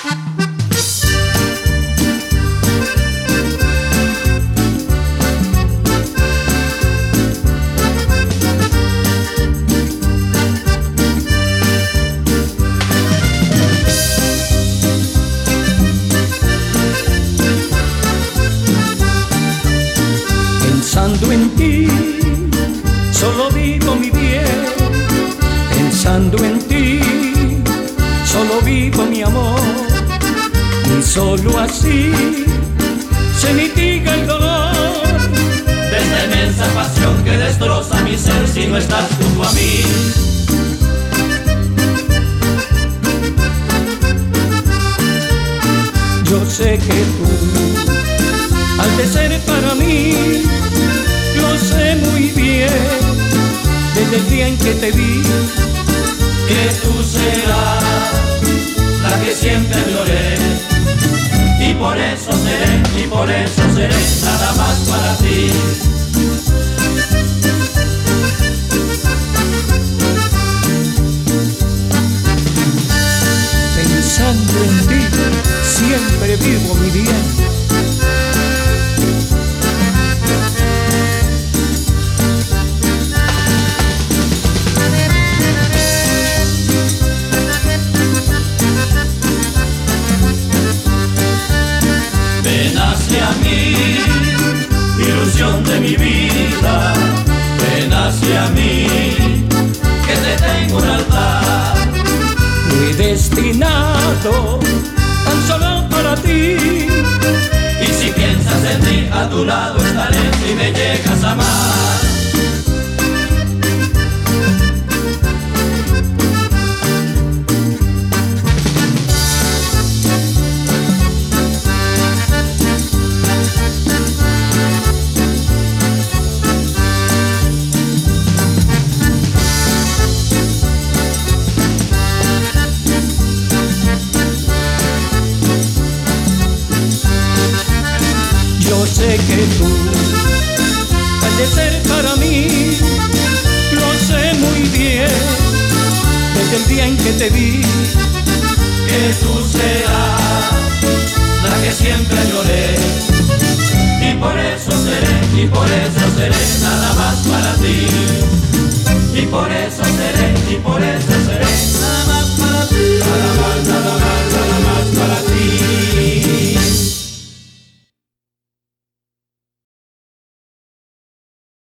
Pensando en ti, solo vivo mi bien. Pensando en ti, solo vivo mi amor. Y solo así se mitiga el dolor de esta inmensa pasión que destroza mi ser si no estás junto a mí. Yo sé que tú, al de ser para mí, lo sé muy bien, desde el día en que te vi, que tú serás la que siempre lloré, y por eso seré nada más para ti. Pensando en ti, siempre vivo mi bien. Ven hacia mí, ilusión de mi vida, ven hacia mí, que te tengo un altar. Lo he destinado tan solo para ti. Y si piensas en mí, a tu lado estaré si me llegas a amar. Yo sé que tú, has de ser para mí, lo sé muy bien, desde el día en que te vi, que tú serás la que siempre lloré, y por eso seré nada más para ti, y por eso seré